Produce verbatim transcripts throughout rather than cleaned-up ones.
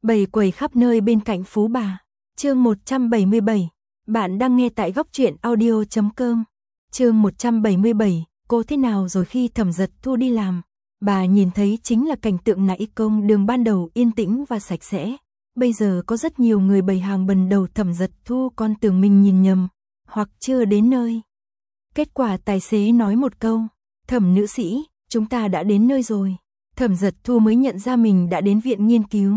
Bày quầy khắp nơi bên cạnh Phú Bà. Chương một trăm bảy mươi bảy. Bạn đang nghe tại góc truyện audio chấm com. Chương một trăm bảy mươi bảy. Cô thế nào rồi khi Thẩm Dật Thu đi làm? Bà nhìn thấy chính là cảnh tượng nãy công đường ban đầu yên tĩnh và sạch sẽ. Bây giờ có rất nhiều người bày hàng bần đầu. Thẩm Dật Thu còn tưởng mình nhìn nhầm, hoặc chưa đến nơi. Kết quả tài xế nói một câu, Thẩm nữ sĩ, chúng ta đã đến nơi rồi. Thẩm Dật Thu mới nhận ra mình đã đến viện nghiên cứu.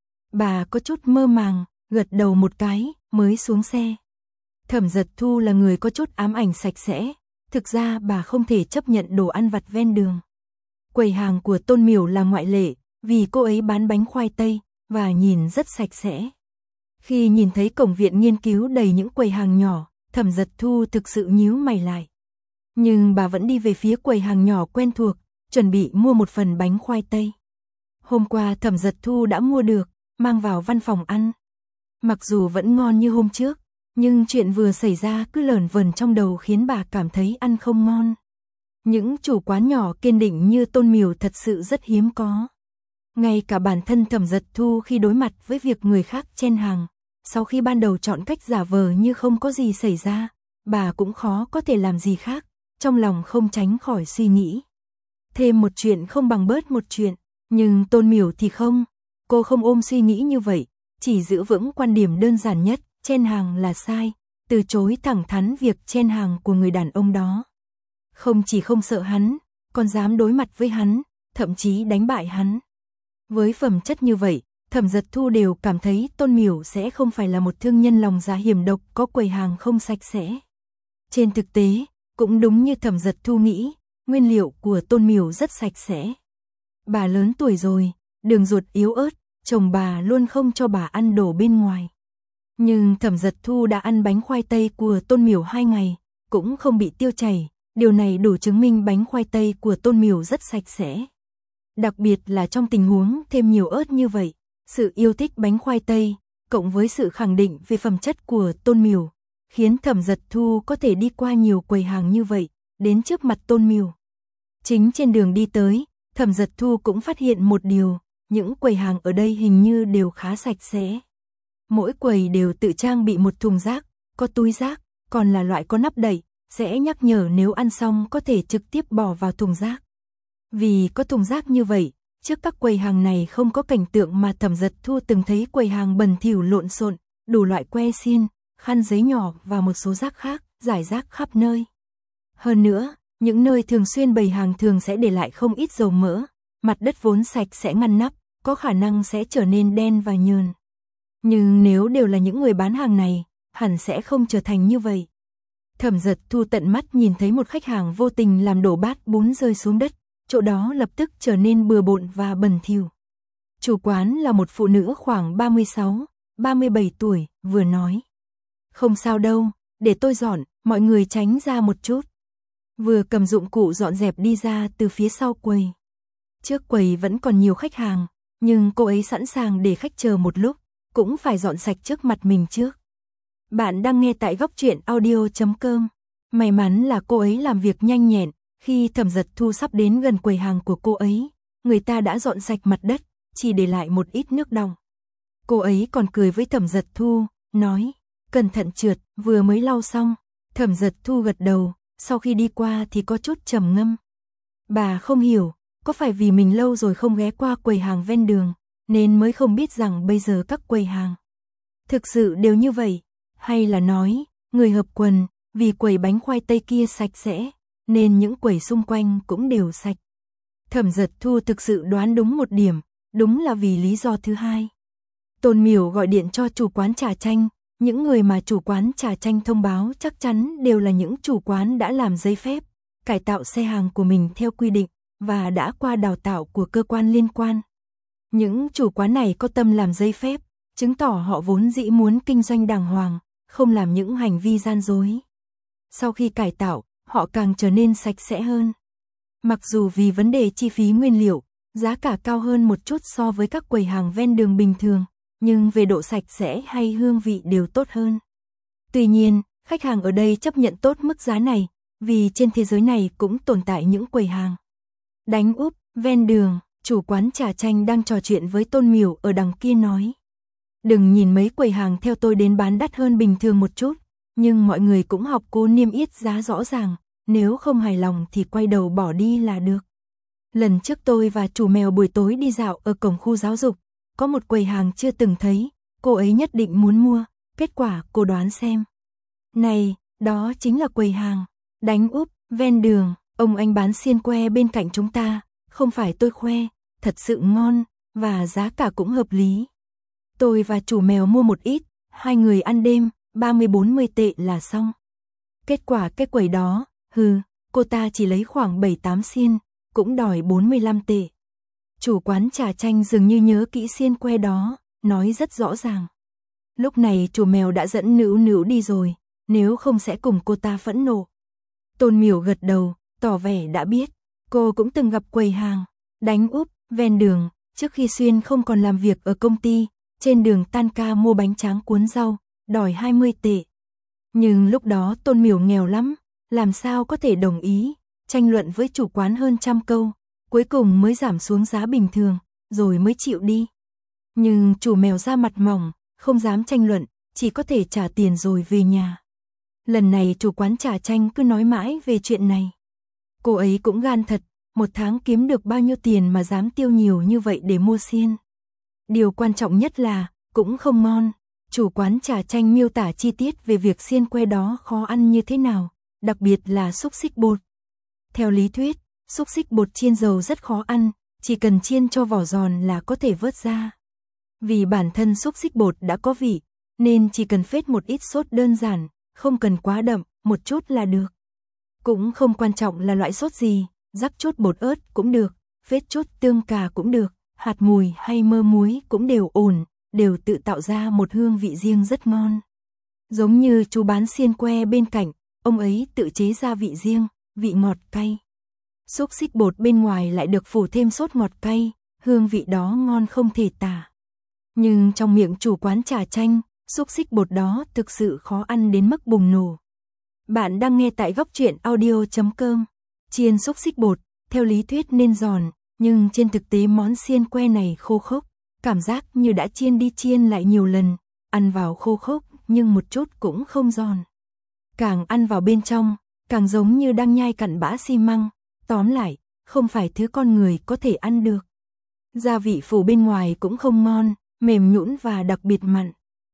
Bà có chút mơ màng, gật đầu một cái, mới xuống xe. Thẩm Dật Thu là người có chút ám ảnh sạch sẽ, thực ra bà không thể chấp nhận đồ ăn vặt ven đường. Quầy hàng của Tôn Miểu là ngoại lệ, vì cô ấy bán bánh khoai tây, và nhìn rất sạch sẽ. Khi nhìn thấy cổng viện nghiên cứu đầy những quầy hàng nhỏ, Thẩm Dật Thu thực sự nhíu mày lại. Nhưng bà vẫn đi về phía quầy hàng nhỏ quen thuộc, chuẩn bị mua một phần bánh khoai tây. Hôm qua Thẩm Dật Thu đã mua được, mang vào văn phòng ăn. Mặc dù vẫn ngon như hôm trước, nhưng chuyện vừa xảy ra cứ lởn vởn trong đầu khiến bà cảm thấy ăn không ngon. Những chủ quán nhỏ kiên định như Tôn Miểu thật sự rất hiếm có. Ngay cả bản thân Thẩm Dật Thu khi đối mặt với việc người khác chen hàng, sau khi ban đầu chọn cách giả vờ như không có gì xảy ra, bà cũng khó có thể làm gì khác, trong lòng không tránh khỏi suy nghĩ. Thêm một chuyện không bằng bớt một chuyện, nhưng Tôn Miểu thì không. Cô không ôm suy nghĩ như vậy, chỉ giữ vững quan điểm đơn giản nhất, chen hàng là sai, từ chối thẳng thắn việc chen hàng của người đàn ông đó. Không chỉ không sợ hắn, còn dám đối mặt với hắn, thậm chí đánh bại hắn. Với phẩm chất như vậy, Thẩm Dật Thu đều cảm thấy Tôn Miểu sẽ không phải là một thương nhân lòng dạ hiểm độc có quầy hàng không sạch sẽ. Trên thực tế, cũng đúng như Thẩm Dật Thu nghĩ, nguyên liệu của Tôn Miểu rất sạch sẽ. Bà lớn tuổi rồi, đường ruột yếu ớt, chồng bà luôn không cho bà ăn đồ bên ngoài. Nhưng Thẩm Dật Thu đã ăn bánh khoai tây của Tôn Miểu hai ngày, cũng không bị tiêu chảy, điều này đủ chứng minh bánh khoai tây của Tôn Miểu rất sạch sẽ. Đặc biệt là trong tình huống thêm nhiều ớt như vậy, sự yêu thích bánh khoai tây, cộng với sự khẳng định về phẩm chất của Tôn Miểu, khiến Thẩm Dật Thu có thể đi qua nhiều quầy hàng như vậy, đến trước mặt Tôn Miểu. Chính trên đường đi tới, Thẩm Dật Thu cũng phát hiện một điều, những quầy hàng ở đây hình như đều khá sạch sẽ. Mỗi quầy đều tự trang bị một thùng rác, có túi rác, còn là loại có nắp đậy, sẽ nhắc nhở nếu ăn xong có thể trực tiếp bỏ vào thùng rác. Vì có thùng rác như vậy, trước các quầy hàng này không có cảnh tượng mà Thẩm Dật Thu từng thấy, quầy hàng bẩn thỉu lộn xộn, đủ loại que xiên, khăn giấy nhỏ và một số rác khác, rải rác khắp nơi. Hơn nữa, những nơi thường xuyên bày hàng thường sẽ để lại không ít dầu mỡ, mặt đất vốn sạch sẽ ngăn nắp, có khả năng sẽ trở nên đen và nhờn. Nhưng nếu đều là những người bán hàng này, hẳn sẽ không trở thành như vậy. Thẩm Dật Thu tận mắt nhìn thấy một khách hàng vô tình làm đổ bát bún rơi xuống đất, chỗ đó lập tức trở nên bừa bộn và bẩn thỉu. Chủ quán là một phụ nữ khoảng ba mươi sáu, ba mươi bảy tuổi, vừa nói: "Không sao đâu, để tôi dọn, mọi người tránh ra một chút." Vừa cầm dụng cụ dọn dẹp đi ra từ phía sau quầy. Trước quầy vẫn còn nhiều khách hàng, nhưng cô ấy sẵn sàng để khách chờ một lúc, cũng phải dọn sạch trước mặt mình trước. Bạn đang nghe tại góc truyện audio chấm com. May mắn là cô ấy làm việc nhanh nhẹn, khi Thẩm Dật Thu sắp đến gần quầy hàng của cô ấy, người ta đã dọn sạch mặt đất, chỉ để lại một ít nước đọng. Cô ấy còn cười với Thẩm Dật Thu, nói: "Cẩn thận trượt." Vừa mới lau xong, Thẩm Dật Thu gật đầu, sau khi đi qua thì có chút trầm ngâm. Bà không hiểu, có phải vì mình lâu rồi không ghé qua quầy hàng ven đường, nên mới không biết rằng bây giờ các quầy hàng thực sự đều như vậy, hay là nói, người hợp quần, vì quầy bánh khoai tây kia sạch sẽ, nên những quầy xung quanh cũng đều sạch. Thẩm Dật Thu thực sự đoán đúng một điểm, đúng là vì lý do thứ hai. Tôn Miểu gọi điện cho chủ quán trà chanh, những người mà chủ quán trà chanh thông báo chắc chắn đều là những chủ quán đã làm giấy phép, cải tạo xe hàng của mình theo quy định, và đã qua đào tạo của cơ quan liên quan. Những chủ quán này có tâm làm giấy phép, chứng tỏ họ vốn dĩ muốn kinh doanh đàng hoàng, không làm những hành vi gian dối. Sau khi cải tạo, họ càng trở nên sạch sẽ hơn. Mặc dù vì vấn đề chi phí nguyên liệu, giá cả cao hơn một chút so với các quầy hàng ven đường bình thường, nhưng về độ sạch sẽ hay hương vị đều tốt hơn. Tuy nhiên, khách hàng ở đây chấp nhận tốt mức giá này, vì trên thế giới này cũng tồn tại những quầy hàng đánh úp ven đường, Chủ quán trà chanh đang trò chuyện với Tôn Miểu ở đằng kia nói. Đừng nhìn mấy quầy hàng theo tôi đến bán đắt hơn bình thường một chút, nhưng mọi người cũng học cô niêm yết giá rõ ràng, nếu không hài lòng thì quay đầu bỏ đi là được. Lần trước tôi và chủ mèo buổi tối đi dạo ở cổng khu giáo dục, có một quầy hàng chưa từng thấy, cô ấy nhất định muốn mua, kết quả cô đoán xem. Này, đó chính là quầy hàng đánh úp ven đường, ông anh bán xiên que bên cạnh chúng ta, không phải tôi khoe, thật sự ngon, và giá cả cũng hợp lý. Tôi và chủ mèo mua một ít, hai người ăn đêm, ba mươi bốn mươi tệ là xong. Kết quả cái quầy đó, hừ, cô ta chỉ lấy khoảng bảy tám xiên, cũng đòi bốn mươi lăm tệ. Chủ quán trà chanh dường như nhớ kỹ xiên que đó, nói rất rõ ràng. Lúc này chủ mèo đã dẫn Nữu Nữu đi rồi, nếu không sẽ cùng cô ta phẫn nộ. Tôn Miểu gật đầu, tỏ vẻ đã biết, cô cũng từng gặp quầy hàng đánh úp ven đường, trước khi Xuyên không còn làm việc ở công ty, trên đường tan ca mua bánh tráng cuốn rau, đòi hai mươi tệ. Nhưng lúc đó Tôn Miểu nghèo lắm, làm sao có thể đồng ý, tranh luận với chủ quán hơn trăm câu, cuối cùng mới giảm xuống giá bình thường, rồi mới chịu đi. Nhưng chủ mèo da mặt mỏng, không dám tranh luận, chỉ có thể trả tiền rồi về nhà. Lần này chủ quán trà chanh cứ nói mãi về chuyện này. Cô ấy cũng gan thật, một tháng kiếm được bao nhiêu tiền mà dám tiêu nhiều như vậy để mua xiên. Điều quan trọng nhất là, cũng không ngon. Chủ quán trà chanh miêu tả chi tiết về việc xiên que đó khó ăn như thế nào, đặc biệt là xúc xích bột. Theo lý thuyết, xúc xích bột chiên dầu rất khó ăn, chỉ cần chiên cho vỏ giòn là có thể vớt ra. Vì bản thân xúc xích bột đã có vị, nên chỉ cần phết một ít sốt đơn giản, không cần quá đậm, một chút là được. Cũng không quan trọng là loại sốt gì, rắc chút bột ớt cũng được, phết chút tương cà cũng được, hạt mùi hay mơ muối cũng đều ổn, đều tự tạo ra một hương vị riêng rất ngon. Giống như chú bán xiên que bên cạnh, ông ấy tự chế gia vị riêng, vị ngọt cay. Xúc xích bột bên ngoài lại được phủ thêm sốt ngọt cay, hương vị đó ngon không thể tả. Nhưng trong miệng chủ quán trà chanh, xúc xích bột đó thực sự khó ăn đến mức bùng nổ. Bạn đang nghe tại góc truyện audio chấm com. Chiên xúc xích bột, theo lý thuyết nên giòn, nhưng trên thực tế món xiên que này khô khốc, cảm giác như đã chiên đi chiên lại nhiều lần, ăn vào khô khốc nhưng một chút cũng không giòn. Càng ăn vào bên trong, càng giống như đang nhai cặn bã xi măng, tóm lại, không phải thứ con người có thể ăn được. Gia vị phủ bên ngoài cũng không ngon, mềm nhũn và đặc biệt mặn.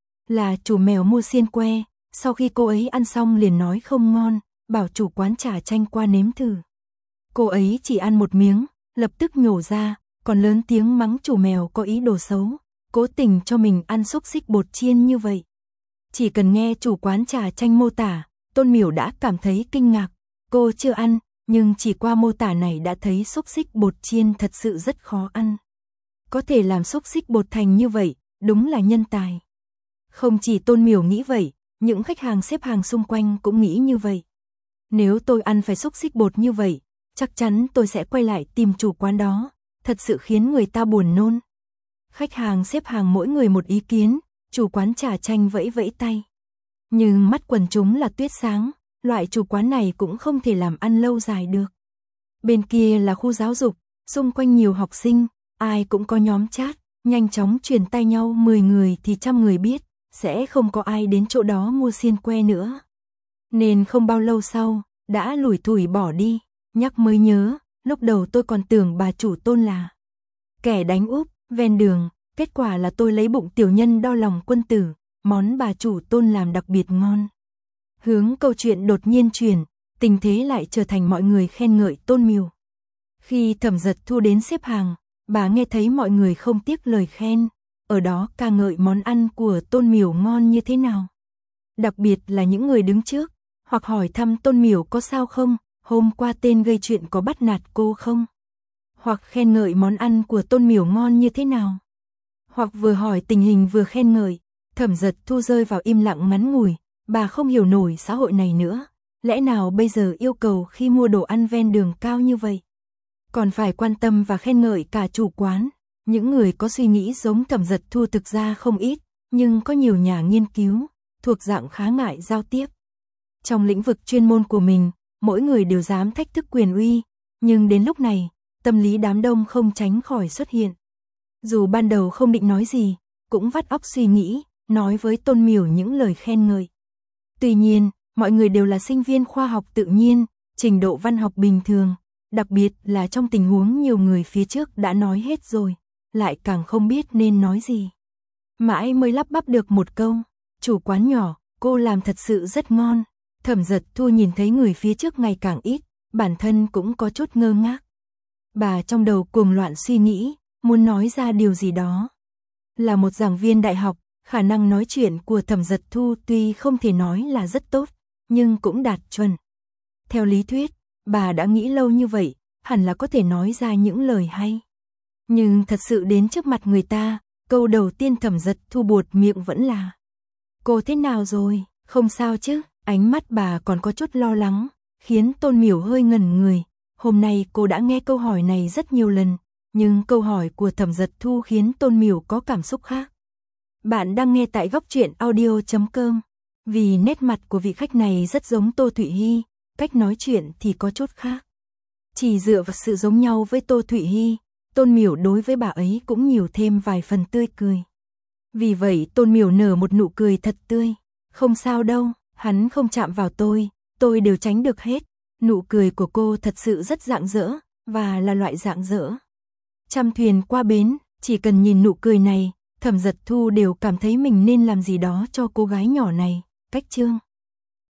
Là chủ mèo mua xiên que, sau khi cô ấy ăn xong liền nói không ngon, bảo chủ quán trà chanh qua nếm thử. Cô ấy chỉ ăn một miếng, lập tức nhổ ra, còn lớn tiếng mắng chủ mèo có ý đồ xấu, cố tình cho mình ăn xúc xích bột chiên như vậy. Chỉ cần nghe chủ quán trà chanh mô tả, Tôn Miểu đã cảm thấy kinh ngạc. Cô chưa ăn, nhưng chỉ qua mô tả này đã thấy xúc xích bột chiên thật sự rất khó ăn. Có thể làm xúc xích bột thành như vậy, đúng là nhân tài. Không chỉ Tôn Miểu nghĩ vậy, những khách hàng xếp hàng xung quanh cũng nghĩ như vậy. Nếu tôi ăn phải xúc xích bột như vậy, chắc chắn tôi sẽ quay lại tìm chủ quán đó, thật sự khiến người ta buồn nôn. Khách hàng xếp hàng mỗi người một ý kiến, chủ quán trà chanh vẫy vẫy tay. Nhưng mắt quần chúng là tuyết sáng, loại chủ quán này cũng không thể làm ăn lâu dài được. Bên kia là khu giáo dục, xung quanh nhiều học sinh, ai cũng có nhóm chat, nhanh chóng truyền tay nhau mười người thì trăm người biết, sẽ không có ai đến chỗ đó mua xiên que nữa. Nên không bao lâu sau, đã lủi thủi bỏ đi, nhắc mới nhớ, lúc đầu tôi còn tưởng bà chủ Tôn là kẻ đánh úp, ven đường, kết quả là tôi lấy bụng tiểu nhân đo lòng quân tử, món bà chủ Tôn làm đặc biệt ngon. Hướng câu chuyện đột nhiên chuyển, tình thế lại trở thành mọi người khen ngợi Tôn Miểu. Khi Thẩm Dật Thu đến xếp hàng, bà nghe thấy mọi người không tiếc lời khen, ở đó ca ngợi món ăn của Tôn Miểu ngon như thế nào. Đặc biệt là những người đứng trước, hoặc hỏi thăm Tôn Miểu có sao không, hôm qua tên gây chuyện có bắt nạt cô không, hoặc khen ngợi món ăn của Tôn Miểu ngon như thế nào, hoặc vừa hỏi tình hình vừa khen ngợi. Thẩm Dật Thu rơi vào im lặng ngắn ngủi, bà không hiểu nổi xã hội này nữa, lẽ nào bây giờ yêu cầu khi mua đồ ăn ven đường cao như vậy, còn phải quan tâm và khen ngợi cả chủ quán. Những người có suy nghĩ giống Thẩm Dật Thu thực ra không ít, nhưng có nhiều nhà nghiên cứu, thuộc dạng khá ngại giao tiếp. Trong lĩnh vực chuyên môn của mình, mỗi người đều dám thách thức quyền uy, nhưng đến lúc này, tâm lý đám đông không tránh khỏi xuất hiện. Dù ban đầu không định nói gì, cũng vắt óc suy nghĩ, nói với Tôn Miểu những lời khen ngợi. Tuy nhiên, mọi người đều là sinh viên khoa học tự nhiên, trình độ văn học bình thường, đặc biệt là trong tình huống nhiều người phía trước đã nói hết rồi, lại càng không biết nên nói gì. Mãi mới lắp bắp được một câu, chủ quán nhỏ, cô làm thật sự rất ngon. Thẩm Dật Thu nhìn thấy người phía trước ngày càng ít, bản thân cũng có chút ngơ ngác. Bà trong đầu cuồng loạn suy nghĩ, muốn nói ra điều gì đó. Là một giảng viên đại học, khả năng nói chuyện của Thẩm Dật Thu tuy không thể nói là rất tốt, nhưng cũng đạt chuẩn. Theo lý thuyết, bà đã nghĩ lâu như vậy, hẳn là có thể nói ra những lời hay. Nhưng thật sự đến trước mặt người ta, câu đầu tiên Thẩm Dật Thu buột miệng vẫn là: cô thế nào rồi, không sao chứ? Ánh mắt bà còn có chút lo lắng, khiến Tôn Miểu hơi ngẩn người. Hôm nay cô đã nghe câu hỏi này rất nhiều lần, nhưng câu hỏi của Thẩm Dật Thu khiến Tôn Miểu có cảm xúc khác. Bạn đang nghe tại góc truyện audio chấm com. Vì nét mặt của vị khách này rất giống Tô Thụy Hy, cách nói chuyện thì có chút khác. Chỉ dựa vào sự giống nhau với Tô Thụy Hy, Tôn Miểu đối với bà ấy cũng nhiều thêm vài phần tươi cười. Vì vậy Tôn Miểu nở một nụ cười thật tươi. Không sao đâu, hắn không chạm vào tôi, tôi đều tránh được hết. Nụ cười của cô thật sự rất rạng rỡ, và là loại rạng rỡ. Trăm thuyền qua bến, chỉ cần nhìn nụ cười này, Thẩm Dật Thu đều cảm thấy mình nên làm gì đó cho cô gái nhỏ này. Cách chương